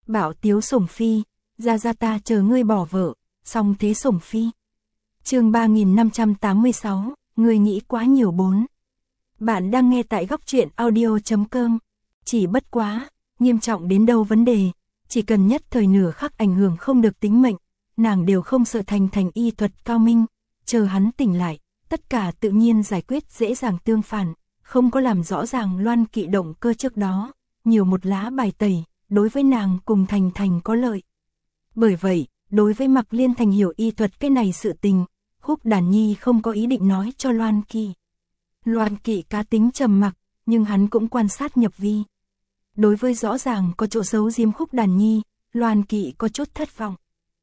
Bảo tiếu sủng phi, ra ta chờ ngươi bỏ vợ, xong thế sủng phi. Chương 3586, ngươi nghĩ quá nhiều 4. Bạn đang nghe tại góc truyện audio.com. Chỉ bất quá, nghiêm trọng đến đâu vấn đề, chỉ cần nhất thời nửa khắc ảnh hưởng không được tính mệnh, nàng đều không sợ thành y thuật cao minh, chờ hắn tỉnh lại, tất cả tự nhiên giải quyết dễ dàng tương phản, không có làm rõ ràng Loan Kỵ động cơ trước đó, nhiều một lá bài tẩy, đối với nàng cùng Thành có lợi. Bởi vậy, đối với Mạc Liên Thành hiểu y thuật cái này sự tình, Khúc Đàn Nhi không có ý định nói cho Loan Kỵ. Loan Kỵ cá tính trầm mặc, nhưng hắn cũng quan sát nhập vi. Đối với rõ ràng có chỗ xấu diêm Khúc Đàn Nhi, Loan Kỵ có chút thất vọng.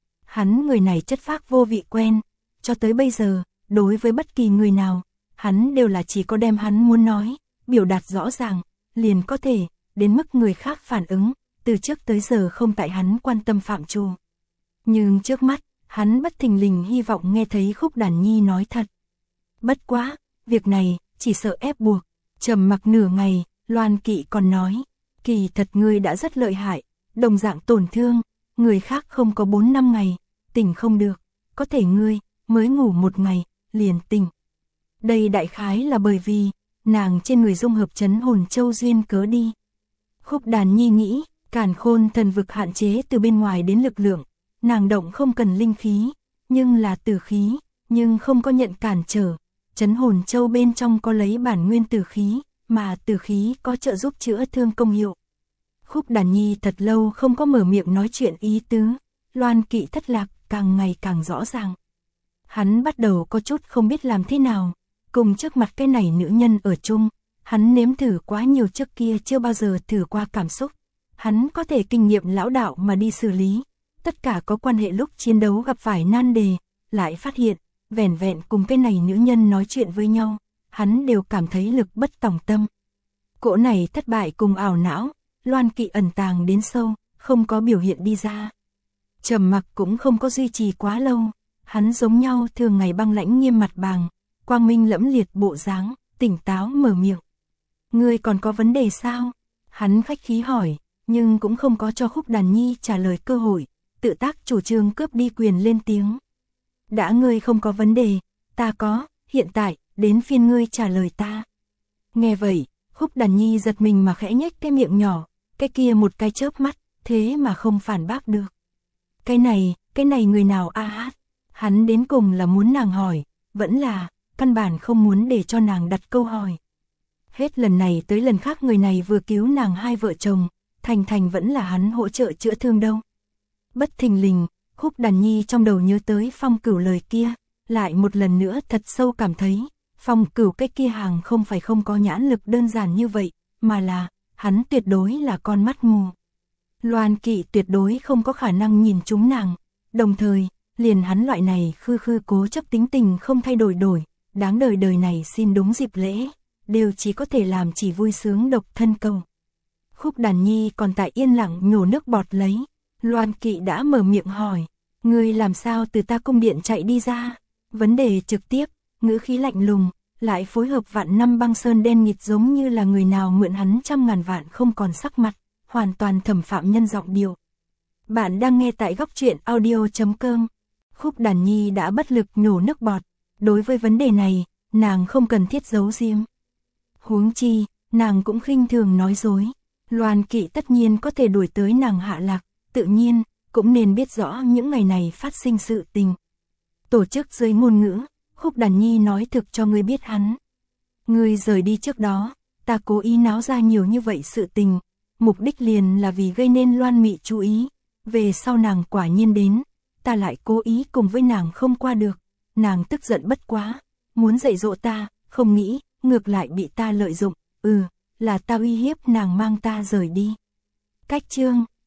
Hắn người này chất phác vô vị quen, cho tới bây giờ, đối với bất kỳ người nào, hắn đều là chỉ có đem hắn muốn nói, biểu đạt rõ ràng, liền có thể, đến mức người khác phản ứng, từ trước tới giờ không tại hắn quan tâm phạm trù. Nhưng trước mắt, hắn bất thình lình hy vọng nghe thấy Khúc Đàn Nhi nói thật. Bất quá, việc này, chỉ sợ ép buộc, trầm mặc nửa ngày, Loan Kỵ còn nói, kỳ thật ngươi đã rất lợi hại, đồng dạng tổn thương, người khác không có 4-5 ngày, tỉnh không được, có thể ngươi, mới ngủ 1 ngày, liền tỉnh. Đây đại khái là bởi vì, nàng trên người dung hợp chấn hồn châu duyên cớ đi. Khúc Đàn Nhi nghĩ, càn khôn thần vực hạn chế từ bên ngoài đến lực lượng, nàng động không cần linh khí, nhưng là tử khí, nhưng không có nhận cản trở. Chấn hồn châu bên trong có lấy bản nguyên tử khí, mà tử khí có trợ giúp chữa thương công hiệu. Khúc Đàn Nhi thật lâu không có mở miệng nói chuyện ý tứ, Loan Kỵ thất lạc càng ngày càng rõ ràng. Hắn bắt đầu có chút không biết làm thế nào, cùng trước mặt cái này nữ nhân ở chung, hắn nếm thử quá nhiều trước kia chưa bao giờ thử qua cảm xúc. Hắn có thể kinh nghiệm lão đạo mà đi xử lý, tất cả có quan hệ lúc chiến đấu gặp phải nan đề, lại phát hiện, vẻn vẹn cùng cái này nữ nhân nói chuyện với nhau, hắn đều cảm thấy lực bất tòng tâm. Cỗ này thất bại cùng ảo não, Loan Kỵ ẩn tàng đến sâu, không có biểu hiện đi ra. Trầm mặc cũng không có duy trì quá lâu, hắn giống nhau thường ngày băng lãnh nghiêm mặt bàng, quang minh lẫm liệt bộ dáng, tỉnh táo mở miệng. Ngươi còn có vấn đề sao? Hắn khách khí hỏi, nhưng cũng không có cho Khúc Đàn Nhi trả lời cơ hội, tự tác chủ trương cướp đi quyền lên tiếng. Đã ngươi không có vấn đề, ta có, hiện tại, đến phiên ngươi trả lời ta. Nghe vậy, Khúc Đàn Nhi giật mình mà khẽ nhếch cái miệng nhỏ, cái kia một cái chớp mắt, thế mà không phản bác được. Cái này người nào a hát? Hắn đến cùng là muốn nàng hỏi, vẫn là, căn bản không muốn để cho nàng đặt câu hỏi. Hết lần này tới lần khác người này vừa cứu nàng hai vợ chồng, Thành vẫn là hắn hỗ trợ chữa thương đâu. Bất thình lình, Khúc Đàn Nhi trong đầu nhớ tới Phong Cửu lời kia, lại một lần nữa thật sâu cảm thấy, Phong Cửu cái kia hàng không phải không có nhãn lực đơn giản như vậy, mà là, hắn tuyệt đối là con mắt mù. Loan Kỵ tuyệt đối không có khả năng nhìn trúng nàng, đồng thời, liền hắn loại này khư cố chấp tính tình không thay đổi, đáng đời đời này xin đúng dịp lễ, đều chỉ có thể làm chỉ vui sướng độc thân cầu. Khúc Đàn Nhi còn tại yên lặng nhổ nước bọt lấy, Loan Kỵ đã mở miệng hỏi, ngươi làm sao từ ta cung điện chạy đi ra? Vấn đề trực tiếp, ngữ khí lạnh lùng, lại phối hợp vạn năm băng sơn đen nghịt giống như là người nào mượn hắn 100.000 vạn không còn sắc mặt, hoàn toàn thẩm phạm nhân giọng điệu. Bạn đang nghe tại góc truyện audio.com. Khúc Đàn Nhi đã bất lực nhổ nước bọt, đối với vấn đề này, nàng không cần thiết giấu diếm. Huống chi, nàng cũng khinh thường nói dối, Loan Kỵ tất nhiên có thể đuổi tới nàng hạ lạc, tự nhiên, cũng nên biết rõ những ngày này phát sinh sự tình. Tổ chức dưới ngôn ngữ, Khúc Đàn Nhi nói thực cho ngươi biết hắn. Ngươi rời đi trước đó, ta cố ý náo ra nhiều như vậy sự tình, mục đích liền là vì gây nên Loan Mị chú ý, về sau nàng quả nhiên đến, ta lại cố ý cùng với nàng không qua được, nàng tức giận bất quá, muốn dạy dỗ ta, không nghĩ, ngược lại bị ta lợi dụng, là ta uy hiếp nàng mang ta rời đi. Cách chương